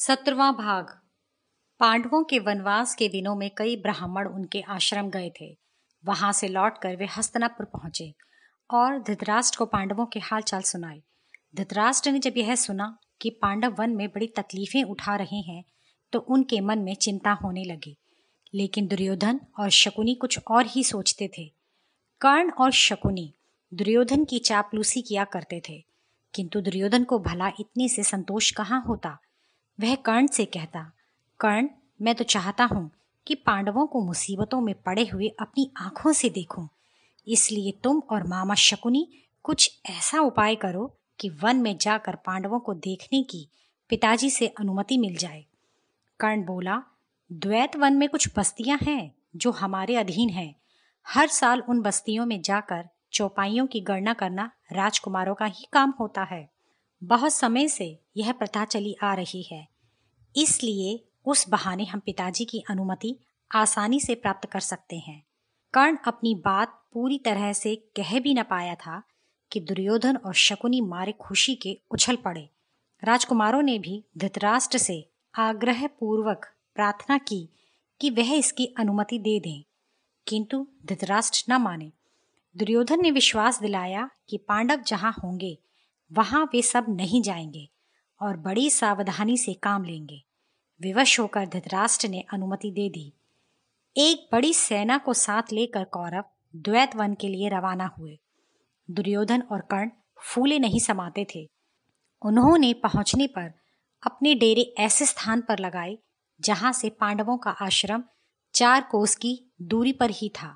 17वां भाग। पांडवों के वनवास के दिनों में कई ब्राह्मण उनके आश्रम गए थे। वहां से लौटकर वे हस्तिनापुर पहुंचे और धृतराष्ट्र को पांडवों के हाल चाल सुनाए। धृतराष्ट्र ने जब यह सुना कि पांडव वन में बड़ी तकलीफें उठा रहे हैं तो उनके मन में चिंता होने लगी। लेकिन दुर्योधन और शकुनी कुछ और ही सोचते थे। कर्ण और शकुनी दुर्योधन की चापलूसी किया करते थे, किंतु दुर्योधन को भला इतने से संतोष कहाँ होता। वह कर्ण से कहता, कर्ण, मैं तो चाहता हूं कि पांडवों को मुसीबतों में पड़े हुए अपनी आंखों से देखूं। इसलिए तुम और मामा शकुनी कुछ ऐसा उपाय करो कि वन में जाकर पांडवों को देखने की पिताजी से अनुमति मिल जाए। कर्ण बोला, द्वैत वन में कुछ बस्तियां हैं जो हमारे अधीन हैं। हर साल उन बस्तियों में जाकर चौपाइयों की गणना करना राजकुमारों का ही काम होता है। बहुत समय से यह प्रथा चली आ रही है, इसलिए उस बहाने हम पिताजी की अनुमति आसानी से प्राप्त कर सकते हैं। कर्ण अपनी बात पूरी तरह से कह भी न पाया था कि दुर्योधन और शकुनी मारे खुशी के उछल पड़े। राजकुमारों ने भी धृतराष्ट्र से आग्रह पूर्वक प्रार्थना की कि वह इसकी अनुमति दे दें, किंतु धृतराष्ट्र न माने। दुर्योधन ने विश्वास दिलाया कि पांडव जहां होंगे वहां वे सब नहीं जाएंगे और बड़ी सावधानी से काम लेंगे। विवश होकर धृतराष्ट्र ने अनुमति दे दी। एक बड़ी सेना को साथ लेकर कौरव द्वैत वन के लिए रवाना हुए। दुर्योधन और कर्ण फूले नहीं समाते थे। उन्होंने पहुंचने पर अपने डेरे ऐसे स्थान पर लगाए जहां से पांडवों का आश्रम 4 कोस की दूरी पर ही था।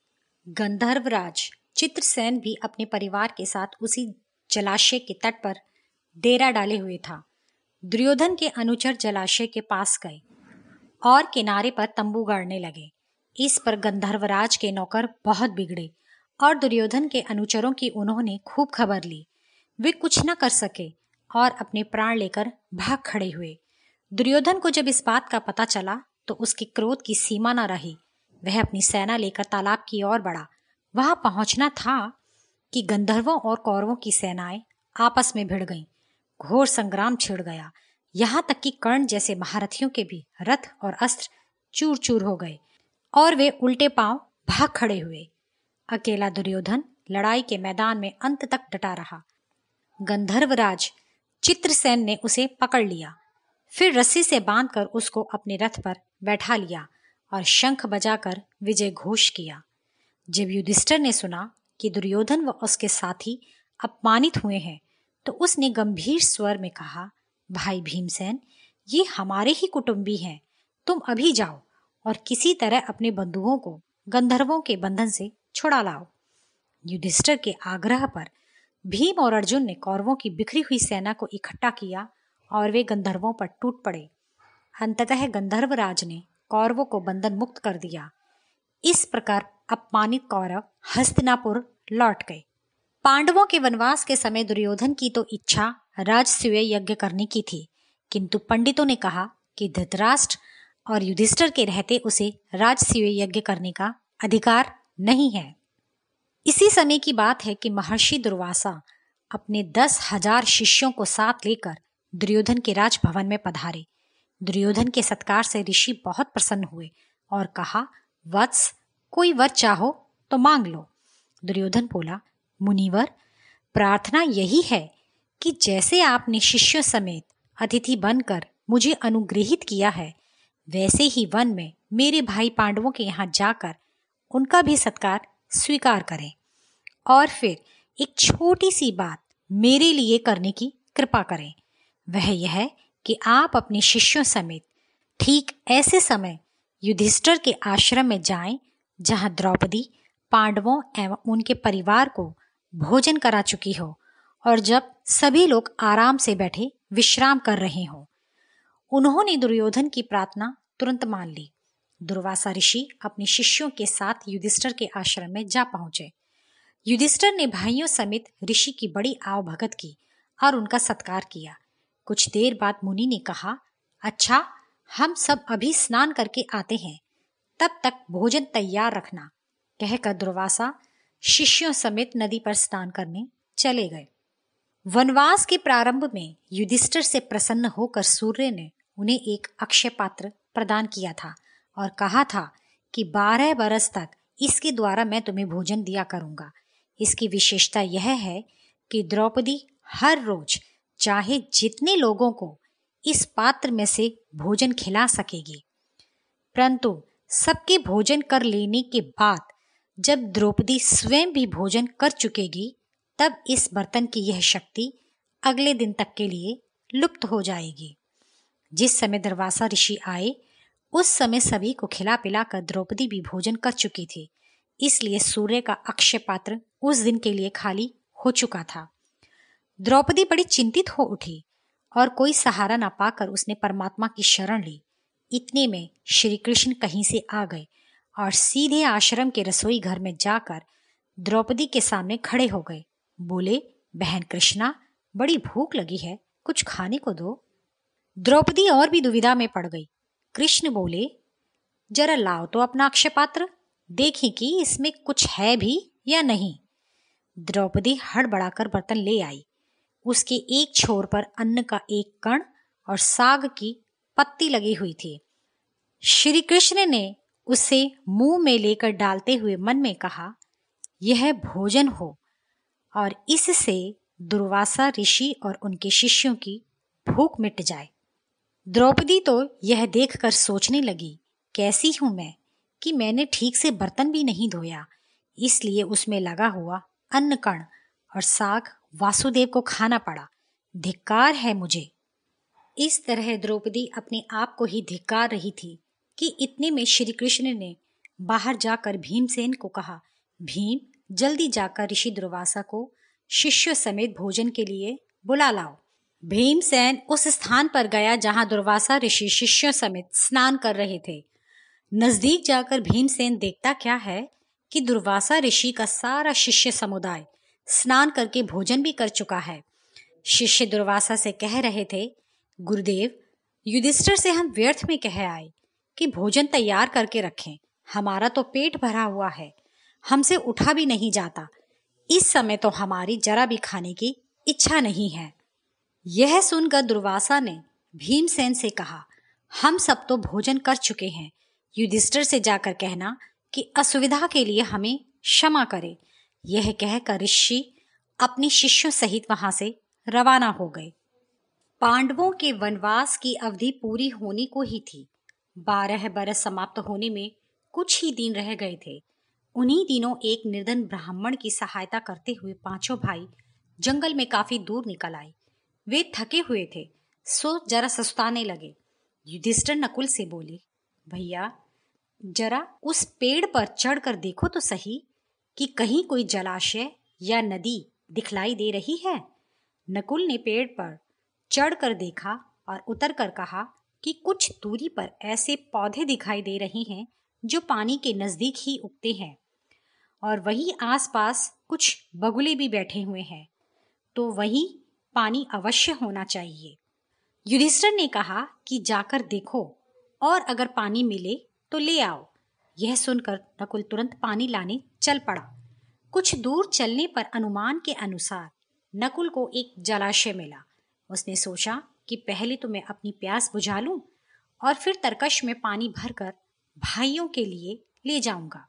गंधर्वराज चित्रसेन भी अपने परिवार के साथ उसी जलाशय के तट पर डेरा डाले हुए था। दुर्योधन के अनुचर जलाशय के पास गए और किनारे पर तंबू गाड़ने लगे। इस पर गंधर्वराज के नौकर बहुत बिगड़े और दुर्योधन के अनुचरों की उन्होंने खूब खबर ली। वे कुछ न कर सके और अपने प्राण लेकर भाग खड़े हुए। दुर्योधन को जब इस बात का पता चला तो उसके क्रोध की सीमा न रही। वह अपनी सेना लेकर तालाब की ओर बढ़ा। वहां पहुंचना था कि गंधर्वों और कौरवों की सेनाएं आपस में भिड़ गईं। घोर संग्राम छिड़ गया। यहाँ तक कि कर्ण जैसे महारथियों के भी रथ और अस्त्र चूर चूर हो गए और वे उल्टे पांव भाग खड़े हुए। अकेला दुर्योधन लड़ाई के मैदान में अंत तक डटा रहा। गंधर्वराज चित्रसेन ने उसे पकड़ लिया, फिर रस्सी से बांधकर उसको अपने रथ पर बैठा लिया और शंख बजाकर विजय घोष किया। जब युधिष्ठिर ने सुना कि दुर्योधन व उसके साथी अपमानित हुए हैं तो उसने गंभीर स्वर में कहा, भाई भीमसेन, ये हमारे ही कुटुंबी हैं। तुम अभी जाओ और किसी तरह अपने बंधुओं को गंधर्वों के बंधन से छुड़ा लाओ। युधिष्ठिर के आग्रह पर भीम और अर्जुन ने कौरवों की बिखरी हुई सेना को इकट्ठा किया और वे गंधर्वों पर टूट पड़े। अंततः गंधर्वराज ने कौरवों को बंधन मुक्त कर दिया। इस प्रकार अपमानित कौरव हस्तिनापुर लौट गए। पांडवों के वनवास के समय दुर्योधन की तो इच्छा राजसूय यज्ञ करने की थी, किंतु पंडितों ने कहा कि धृतराष्ट्र और युधिष्ठिर के रहते उसे राजसूय यज्ञ करने का अधिकार नहीं है। इसी समय की बात है कि महर्षि दुर्वासा अपने 10,000 शिष्यों को साथ लेकर दुर्योधन के राजभवन में पधारे। दुर्योधन के सत्कार से ऋषि बहुत प्रसन्न हुए और कहा, वत्स, कोई वर चाहो तो मांग लो। दुर्योधन बोला, मुनिवर, प्रार्थना यही है कि जैसे आपने शिष्यों समेत अतिथि बनकर मुझे अनुग्रहित किया है, वैसे ही वन में मेरे भाई पांडवों के यहाँ जाकर उनका भी सत्कार स्वीकार करें और फिर एक छोटी सी बात मेरे लिए करने की कृपा करें। वह यह कि आप अपने शिष्यों समेत ठीक ऐसे समय युधिष्ठिर के आश्रम में जाएं जहां द्रौपदी पांडवों एवं उनके परिवार को भोजन करा चुकी हो और जब सभी लोग आराम से बैठे विश्राम कर रहे हों। उन्होंने दुर्योधन की प्रार्थना तुरंत मान ली। दुर्वासा ऋषि अपने शिष्यों के साथ युधिष्ठिर के आश्रम में जा पहुंचे। युधिष्ठिर ने भाइयों समेत ऋषि की बड़ी आवभगत की और उनका सत्कार किया। कुछ देर बाद मुनि ने कहा, अच्छा, हम सब अभी स्नान करके आते हैं, तब तक भोजन तैयार रखना। कहकर दुर्वासा शिष्यों समेत नदी पर स्नान करने चले गए। वनवास के प्रारंभ में युधिष्ठिर से प्रसन्न होकर सूर्य ने उन्हें एक अक्षय पात्र प्रदान किया था और कहा था कि 12 बरस तक इसके द्वारा मैं तुम्हें भोजन दिया करूंगा। इसकी विशेषता यह है कि द्रौपदी हर रोज चाहे जितने लोगों को इस पात्र में से भोजन खिला सकेगी। परंतु सबके भोजन कर लेने के बाद जब द्रौपदी स्वयं भी भोजन कर चुकेगी, तब इस बर्तन की यह शक्ति अगले दिन तक के लिए लुप्त हो जाएगी। जिस समय दुर्वासा ऋषि आए उस समय सभी को खिला पिला कर द्रौपदी भी भोजन कर चुकी थी, इसलिए सूर्य का अक्षय पात्र उस दिन के लिए खाली हो चुका था। द्रौपदी बड़ी चिंतित हो उठी और कोई सहारा न पाकर उसने परमात्मा की शरण ली। इतने में श्री कृष्ण कहीं से आ गए और सीधे आश्रम के रसोई घर में जाकर द्रौपदी के सामने खड़े हो गए। बोले, बहन कृष्णा, बड़ी भूख लगी है, कुछ खाने को दो। द्रौपदी और भी दुविधा में पड़ गई। कृष्ण बोले, जरा लाओ तो अपना अक्षय पात्र, देखें कि इसमें कुछ है भी या नहीं। द्रौपदी हड़बड़ाकर बर्तन ले आई। उसके एक छोर पर अन्न का एक कण और साग की पत्ती लगी हुई थी। श्री कृष्ण ने उसे मुंह में लेकर डालते हुए मन में कहा, यह भोजन हो और इससे दुर्वासा ऋषि और उनके शिष्यों की भूख मिट जाए। द्रौपदी तो यह देखकर सोचने लगी, कैसी हूं मैं कि मैंने ठीक से बर्तन भी नहीं धोया, इसलिए उसमें लगा हुआ अन्न कण और साग वासुदेव को खाना पड़ा। धिक्कार है मुझे। इस तरह द्रौपदी अपने आप को ही धिक्कार रही थी कि इतने में श्री कृष्ण ने बाहर जाकर भीमसेन को कहा, भीम, जल्दी जाकर ऋषि दुर्वासा को शिष्यों समेत भोजन के लिए बुला लाओ। भीमसेन उस स्थान पर गया जहां दुर्वासा ऋषि शिष्यों समेत स्नान कर रहे थे। नजदीक जाकर भीमसेन देखता क्या है कि दुर्वासा ऋषि का सारा शिष्य समुदाय स्नान करके भोजन भी कर चुका है। शिष्य दुर्वासा से कह रहे थे, गुरुदेव, युधिष्ठिर से हम व्यर्थ में कह आए कि भोजन तैयार करके रखें, हमारा तो पेट भरा हुआ है, हमसे उठा भी नहीं जाता। इस समय तो हमारी जरा भी खाने की इच्छा नहीं है। यह सुनकर दुर्वासा ने भीमसेन से कहा, हम सब तो भोजन कर चुके हैं, युधिष्ठिर से जाकर कहना कि असुविधा के लिए हमें क्षमा करे। यह कहकर ऋषि अपने शिष्यों सहित वहां से रवाना हो गए। पांडवों के वनवास की अवधि पूरी होने को ही थी। 12 बरस समाप्त होने में कुछ ही दिन रह गए थे। उन्हीं दिनों एक निर्धन ब्राह्मण की सहायता करते हुए पांचों भाई जंगल में काफी दूर निकल आए। वे थके हुए थे, सो जरा सुस्ताने लगे। युधिष्ठिर नकुल से बोले, भैया, जरा उस पेड़ पर चढ़कर देखो तो सही कि कहीं कोई जलाशय या नदी दिखलाई दे रही है। नकुल ने पेड़ पर चढ़कर देखा और उतरकर कहा कि कुछ दूरी पर ऐसे पौधे दिखाई दे रहे हैं जो पानी के नजदीक ही उगते हैं और वहीं आसपास कुछ बगुले भी बैठे हुए हैं, तो वहीं पानी अवश्य होना चाहिए। युधिष्ठिर ने कहा कि जाकर देखो और अगर पानी मिले तो ले आओ। यह सुनकर नकुल तुरंत पानी लाने चल पड़ा। कुछ दूर चलने पर अनुमान के अनुसार नकुल को एक जलाशय मिला। उसने सोचा कि पहले तो मैं अपनी प्यास बुझा लूं और फिर तरकश में पानी भरकर भाइयों के लिए ले जाऊंगा।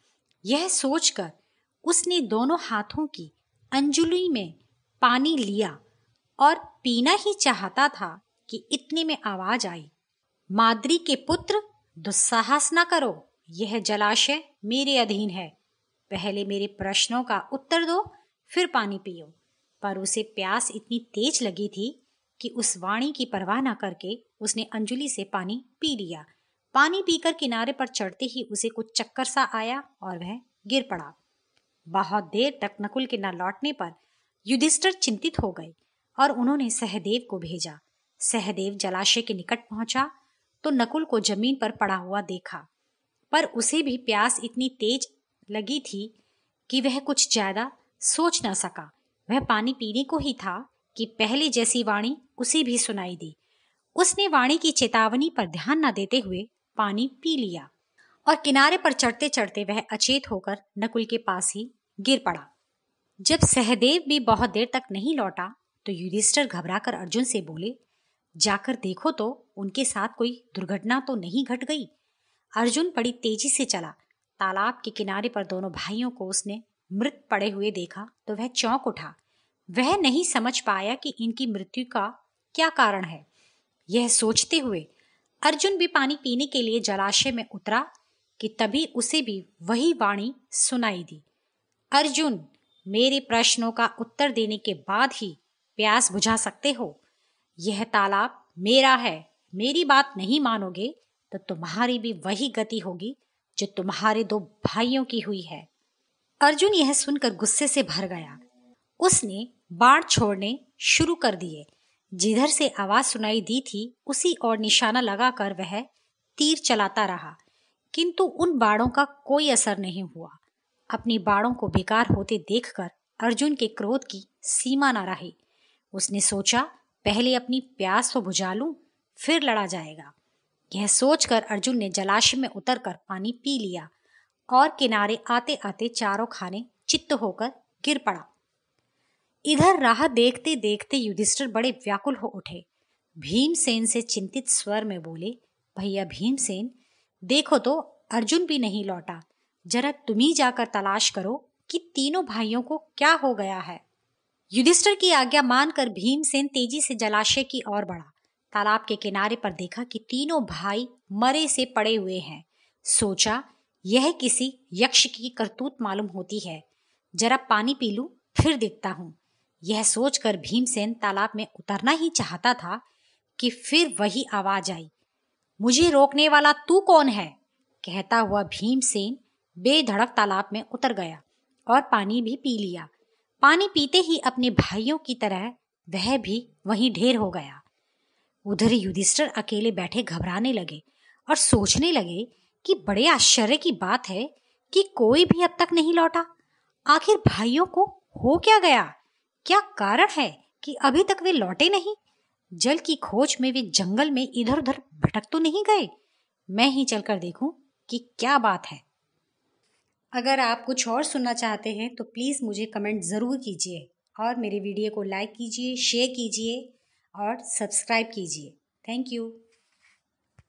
यह सोचकर उसने दोनों हाथों की अंजुली में पानी लिया और पीना ही चाहता था कि इतने में आवाज आई, माद्री के पुत्र, दुस्साहस न करो, यह जलाशय मेरे अधीन है। पहले मेरे प्रश्नों का उत्तर दो, फिर पानी पियो। पर उसे प्यास इतनी तेज लगी थी कि उस वाणी की परवाह न करके उसने अंजुली से पानी पी लिया। पानी पीकर किनारे पर चढ़ते ही उसे कुछ चक्कर सा आया और वह गिर पड़ा। बहुत देर तक नकुल के न लौटने पर युधिष्ठिर चिंतित हो गए और उन्होंने सहदेव को भेजा। सहदेव जलाशय के निकट पहुंचा तो नकुल को जमीन पर पड़ा हुआ देखा, पर उसे भी प्यास इतनी तेज लगी थी कि वह कुछ ज्यादा सोच न सका। वह पानी पीने को ही था कि पहले जैसी वाणी उसे भी सुनाई दी। उसने वाणी की चेतावनी पर ध्यान न देते हुए पानी पी लिया और किनारे पर चढ़ते चढ़ते वह अचेत होकर नकुल के पास ही गिर पड़ा। जब सहदेव भी बहुत देर तक नहीं लौटा तो युधिष्ठिर घबराकर अर्जुन से बोले, जाकर देखो तो उनके साथ कोई दुर्घटना तो नहीं घट गई। अर्जुन बड़ी तेजी से चला। तालाब के किनारे पर दोनों भाइयों को उसने मृत पड़े हुए देखा तो वह चौंक उठा। वह नहीं समझ पाया कि इनकी मृत्यु का क्या कारण है। यह सोचते हुए अर्जुन भी पानी पीने के लिए जलाशय में उतरा कि तभी उसे भी वही वाणी सुनाई दी। अर्जुन, मेरे प्रश्नों का उत्तर देने के बाद ही प्यास बुझा सकते हो। यह तालाब मेरा है। मेरी बात नहीं मानोगे तो तुम्हारी भी वही गति होगी जो तुम्हारे दो भाइयों की हुई है। अर्जुन यह सुनकर गुस्से से भर गया। उसने बाण छोड़ने शुरू कर दिए। जिधर से आवाज सुनाई दी थी उसी ओर निशाना लगाकर वह तीर चलाता रहा, किंतु उन बाणों का कोई असर नहीं हुआ। अपनी बाणों को बेकार होते देखकर अर्जुन के क्रोध की सीमा न रही। उसने सोचा, पहले अपनी प्यास तो बुझा लूं, फिर लड़ा जाएगा। यह सोचकर अर्जुन ने जलाशय में उतरकर पानी पी लिया और किनारे आते आते चारों खाने चित्त होकर गिर पड़ा। इधर राह देखते देखते युधिष्ठिर बड़े व्याकुल हो उठे। भीमसेन से चिंतित स्वर में बोले, भैया भीमसेन, देखो तो अर्जुन भी नहीं लौटा। जरा तुम ही जाकर तलाश करो कि तीनों भाइयों को क्या हो गया है। युधिष्ठिर की आज्ञा मानकर भीमसेन तेजी से जलाशय की ओर बढ़ा। तालाब के किनारे पर देखा कि तीनों भाई मरे से पड़े हुए हैं। सोचा, यह किसी यक्ष की करतूत मालूम होती है। जरा पानी पी लूं, फिर देखता हूं। यह सोचकर भीमसेन तालाब में उतरना ही चाहता था कि फिर वही आवाज आई, मुझे रोकने वाला तू कौन है? कहता हुआ भीमसेन बेधड़क तालाब में उतर गया और पानी भी पी लिया। पानी पीते ही अपने भाइयों की तरह वह भी वहीं ढेर हो गया। उधर युधिष्ठिर अकेले बैठे घबराने लगे और सोचने लगे कि बड़े आश्चर्य की बात है कि कोई भी अब तक नहीं लौटा। आखिर भाइयों को हो क्या गया? क्या कारण है कि अभी तक वे लौटे नहीं? जल की खोज में वे जंगल में इधर उधर भटक तो नहीं गए? मैं ही चलकर देखूं कि क्या बात है। अगर आप कुछ और सुनना चाहते हैं तो प्लीज़ मुझे कमेंट ज़रूर कीजिए और मेरे वीडियो को लाइक कीजिए, शेयर कीजिए और सब्सक्राइब कीजिए। Thank you.